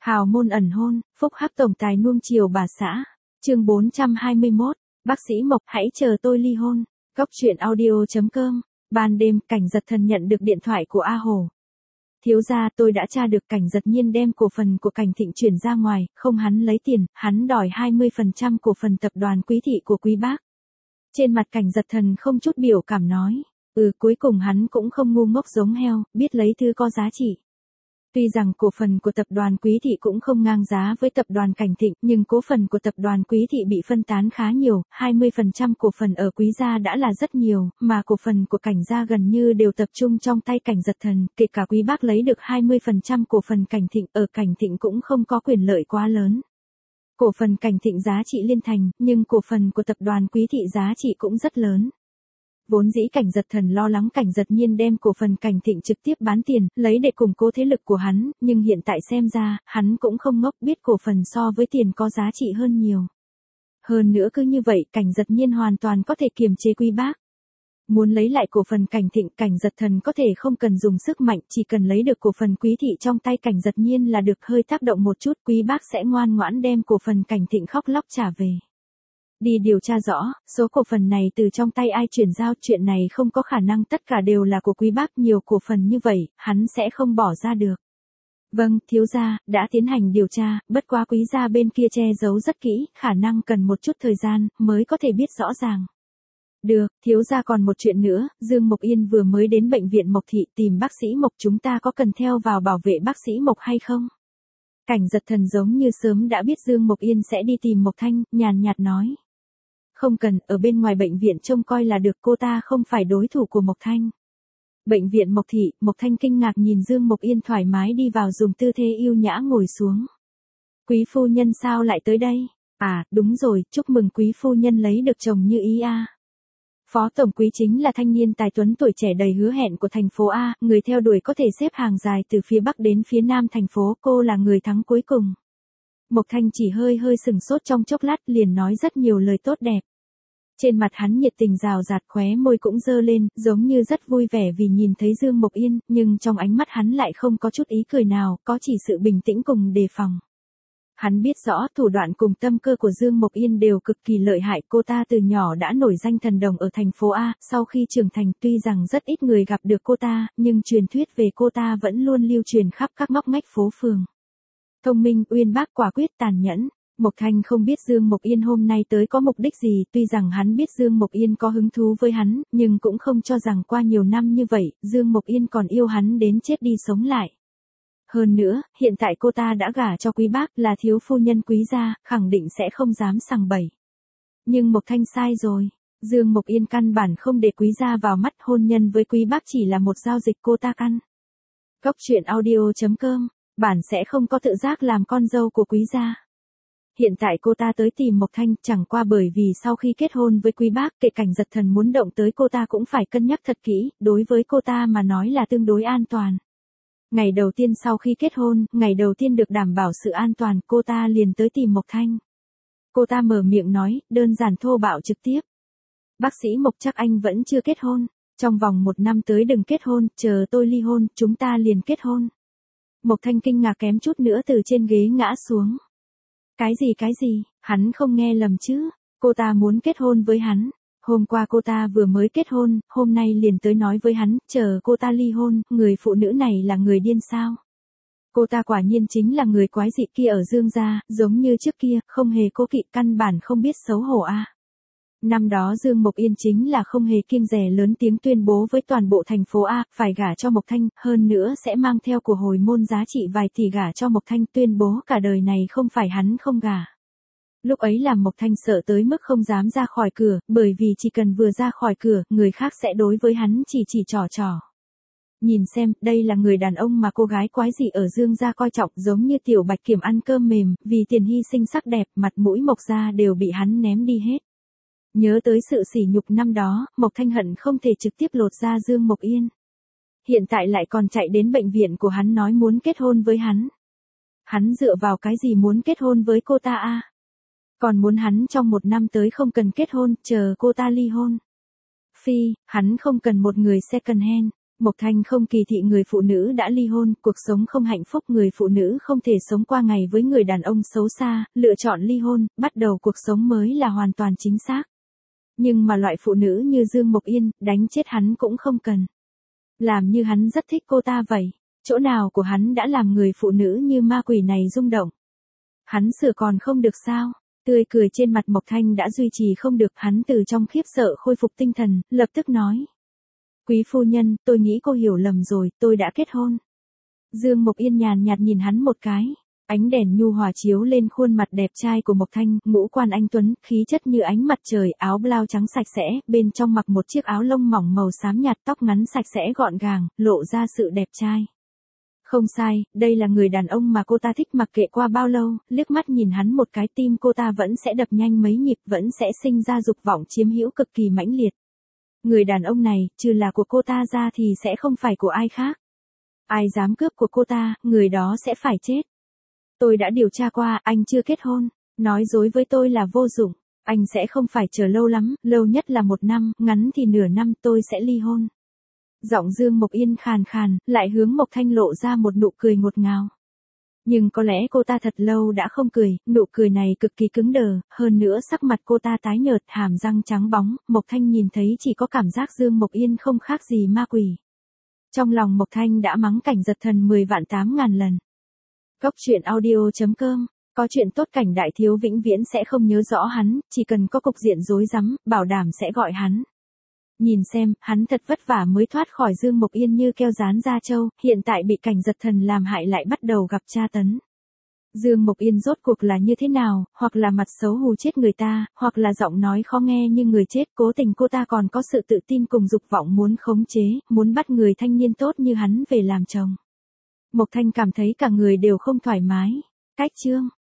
Hào môn ẩn hôn, phúc hắc tổng tài nuông chiều bà xã. Chương 421, bác sĩ Mộc hãy chờ tôi ly hôn. Góc truyện audio.com. Ban đêm, Cảnh Giật Thần nhận được điện thoại của A Hồ. Thiếu gia, tôi đã tra được Cảnh Giật Nhiên đem cổ phần của Cảnh Thịnh chuyển ra ngoài, không hắn lấy tiền, hắn đòi 20% cổ phần tập đoàn Quý Thị của Quý Bác. Trên mặt Cảnh Giật Thần không chút biểu cảm nói, cuối cùng hắn cũng không ngu ngốc giống heo, biết lấy thứ có giá trị. Tuy rằng cổ phần của tập đoàn Quý Thị cũng không ngang giá với tập đoàn Cảnh Thịnh, nhưng cổ phần của tập đoàn Quý Thị bị phân tán khá nhiều, 20% cổ phần ở Quý gia đã là rất nhiều, mà cổ phần của Cảnh gia gần như đều tập trung trong tay Cảnh Giật Thần, kể cả Quý Bác lấy được 20% cổ phần Cảnh Thịnh, ở Cảnh Thịnh cũng không có quyền lợi quá lớn. Cổ phần Cảnh Thịnh giá trị liên thành, nhưng cổ phần của tập đoàn Quý Thị giá trị cũng rất lớn. Vốn dĩ Cảnh Giật Thần lo lắng Cảnh Giật Nhiên đem cổ phần Cảnh Thịnh trực tiếp bán tiền, lấy để củng cố thế lực của hắn, nhưng hiện tại xem ra, hắn cũng không ngốc, biết cổ phần so với tiền có giá trị hơn nhiều. Hơn nữa cứ như vậy, Cảnh Giật Nhiên hoàn toàn có thể kiềm chế Quý Bác. Muốn lấy lại cổ phần Cảnh Thịnh, Cảnh Giật Thần có thể không cần dùng sức mạnh, chỉ cần lấy được cổ phần Quý Thị trong tay Cảnh Giật Nhiên là được, hơi tác động một chút, Quý Bác sẽ ngoan ngoãn đem cổ phần Cảnh Thịnh khóc lóc trả về. Đi điều tra rõ, số cổ phần này từ trong tay ai chuyển giao, chuyện này không có khả năng tất cả đều là của Quý Bác, nhiều cổ phần như vậy, hắn sẽ không bỏ ra được. Vâng, thiếu gia, đã tiến hành điều tra, bất quá Quý gia bên kia che giấu rất kỹ, khả năng cần một chút thời gian, mới có thể biết rõ ràng. Được, thiếu gia còn một chuyện nữa, Dương Mộc Yên vừa mới đến bệnh viện Mộc Thị tìm bác sĩ Mộc, chúng ta có cần theo vào bảo vệ bác sĩ Mộc hay không? Cảnh Giật Thần giống như sớm đã biết Dương Mộc Yên sẽ đi tìm Mộc Thanh, nhàn nhạt nói. Không cần, ở bên ngoài bệnh viện trông coi là được, cô ta không phải đối thủ của Mộc Thanh. Bệnh viện Mộc Thị, Mộc Thanh kinh ngạc nhìn Dương Mộc Yên thoải mái đi vào dùng tư thế yêu nhã ngồi xuống. Quý phu nhân sao lại tới đây? À, đúng rồi, chúc mừng quý phu nhân lấy được chồng như ý a. Phó tổng quý chính là thanh niên tài tuấn tuổi trẻ đầy hứa hẹn của thành phố A, người theo đuổi có thể xếp hàng dài từ phía Bắc đến phía Nam thành phố, cô là người thắng cuối cùng. Mộc Thanh chỉ hơi sừng sốt trong chốc lát liền nói rất nhiều lời tốt đẹp. Trên mặt hắn nhiệt tình rào rạt, khóe môi cũng dơ lên, giống như rất vui vẻ vì nhìn thấy Dương Mộc Yên, nhưng trong ánh mắt hắn lại không có chút ý cười nào, có chỉ sự bình tĩnh cùng đề phòng. Hắn biết rõ thủ đoạn cùng tâm cơ của Dương Mộc Yên đều cực kỳ lợi hại, cô ta từ nhỏ đã nổi danh thần đồng ở thành phố A, sau khi trưởng thành tuy rằng rất ít người gặp được cô ta, nhưng truyền thuyết về cô ta vẫn luôn lưu truyền khắp các ngóc ngách phố phường. Thông minh, uyên bác, quả quyết, tàn nhẫn. Mộc Thanh không biết Dương Mộc Yên hôm nay tới có mục đích gì, tuy rằng hắn biết Dương Mộc Yên có hứng thú với hắn, nhưng cũng không cho rằng qua nhiều năm như vậy, Dương Mộc Yên còn yêu hắn đến chết đi sống lại. Hơn nữa, hiện tại cô ta đã gả cho Quý Bác, là thiếu phu nhân Quý gia, khẳng định sẽ không dám sằng bậy. Nhưng Mộc Thanh sai rồi, Dương Mộc Yên căn bản không để Quý gia vào mắt, hôn nhân với Quý Bác chỉ là một giao dịch cô ta căn. Góc truyện audio.com, bản sẽ không có tự giác làm con dâu của Quý gia. Hiện tại cô ta tới tìm Mộc Thanh chẳng qua bởi vì sau khi kết hôn với Quý Bác, kể Cảnh Giật Thần muốn động tới cô ta cũng phải cân nhắc thật kỹ, đối với cô ta mà nói là tương đối an toàn. Ngày đầu tiên sau khi kết hôn, ngày đầu tiên được đảm bảo sự an toàn, cô ta liền tới tìm Mộc Thanh. Cô ta mở miệng nói, đơn giản thô bạo trực tiếp. Bác sĩ Mộc, chắc anh vẫn chưa kết hôn, trong vòng 1 năm tới đừng kết hôn, chờ tôi ly hôn, chúng ta liền kết hôn. Mộc Thanh kinh ngạc kém chút nữa từ trên ghế ngã xuống. Cái gì, hắn không nghe lầm chứ, cô ta muốn kết hôn với hắn. Hôm qua cô ta vừa mới kết hôn, hôm nay liền tới nói với hắn, chờ cô ta ly hôn, người phụ nữ này là người điên sao? Cô ta quả nhiên chính là người quái dị kia ở Dương gia, giống như trước kia, không hề cố kỵ, căn bản không biết xấu hổ a. Năm đó Dương Mộc Yên chính là không hề kiêng dè lớn tiếng tuyên bố với toàn bộ thành phố A, phải gả cho Mộc Thanh, hơn nữa sẽ mang theo của hồi môn giá trị vài tỷ gả cho Mộc Thanh, tuyên bố cả đời này không phải hắn không gả. Lúc ấy làm Mộc Thanh sợ tới mức không dám ra khỏi cửa, bởi vì chỉ cần vừa ra khỏi cửa, người khác sẽ đối với hắn chỉ trò. Nhìn xem, đây là người đàn ông mà cô gái quái dị ở Dương gia coi trọng, giống như Tiểu Bạch Kiểm ăn cơm mềm, vì tiền hy sinh sắc đẹp, mặt mũi Mộc gia đều bị hắn ném đi hết. Nhớ tới sự sỉ nhục năm đó, Mộc Thanh hận không thể trực tiếp lột ra Dương Mộc Yên. Hiện tại lại còn chạy đến bệnh viện của hắn nói muốn kết hôn với hắn. Hắn dựa vào cái gì muốn kết hôn với cô ta a? Còn muốn hắn trong 1 năm tới không cần kết hôn, chờ cô ta ly hôn. Phi, hắn không cần một người second hand. Mộc Thanh không kỳ thị người phụ nữ đã ly hôn, cuộc sống không hạnh phúc, người phụ nữ không thể sống qua ngày với người đàn ông xấu xa, lựa chọn ly hôn, bắt đầu cuộc sống mới là hoàn toàn chính xác. Nhưng mà loại phụ nữ như Dương Mộc Yên, đánh chết hắn cũng không cần. Làm như hắn rất thích cô ta vậy, chỗ nào của hắn đã làm người phụ nữ như ma quỷ này rung động. Hắn sửa còn không được sao? Tươi cười trên mặt Mộc Thanh đã duy trì không được, hắn từ trong khiếp sợ khôi phục tinh thần, lập tức nói. Quý phu nhân, tôi nghĩ cô hiểu lầm rồi, tôi đã kết hôn. Dương Mộc Yên nhàn nhạt nhìn hắn một cái. Ánh đèn nhu hòa chiếu lên khuôn mặt đẹp trai của Mộc Thanh, ngũ quan anh tuấn, khí chất như ánh mặt trời, áo blau trắng sạch sẽ, bên trong mặc một chiếc áo lông mỏng màu xám nhạt, tóc ngắn sạch sẽ gọn gàng, lộ ra sự đẹp trai. Không sai, đây là người đàn ông mà cô ta thích, mặc kệ qua bao lâu, liếc mắt nhìn hắn một cái, tim cô ta vẫn sẽ đập nhanh mấy nhịp, vẫn sẽ sinh ra dục vọng chiếm hữu cực kỳ mãnh liệt. Người đàn ông này, trừ là của cô ta ra thì sẽ không phải của ai khác. Ai dám cướp của cô ta, người đó sẽ phải chết. Tôi đã điều tra qua, anh chưa kết hôn. Nói dối với tôi là vô dụng. Anh sẽ không phải chờ lâu lắm, lâu nhất là 1 năm, ngắn thì nửa năm tôi sẽ ly hôn. Giọng Dương Mộc Yên khàn khàn, lại hướng Mộc Thanh lộ ra một nụ cười ngọt ngào. Nhưng có lẽ cô ta thật lâu đã không cười, nụ cười này cực kỳ cứng đờ, hơn nữa sắc mặt cô ta tái nhợt, hàm răng trắng bóng, Mộc Thanh nhìn thấy chỉ có cảm giác Dương Mộc Yên không khác gì ma quỷ. Trong lòng Mộc Thanh đã mắng Cảnh Giật Thần 10.000.000 lần. Góc truyện audio.com, có chuyện tốt Cảnh đại thiếu vĩnh viễn sẽ không nhớ rõ hắn, chỉ cần có cục diện rối rắm, bảo đảm sẽ gọi hắn. Nhìn xem, hắn thật vất vả mới thoát khỏi Dương Mộc Yên như keo dán da trâu, hiện tại bị Cảnh Giật Thần làm hại lại bắt đầu gặp tra tấn. Dương Mộc Yên rốt cuộc là như thế nào, hoặc là mặt xấu hù chết người ta, hoặc là giọng nói khó nghe như người chết, cố tình cô ta còn có sự tự tin cùng dục vọng muốn khống chế, muốn bắt người thanh niên tốt như hắn về làm chồng. Mộc Thanh cảm thấy cả người đều không thoải mái. Cách chương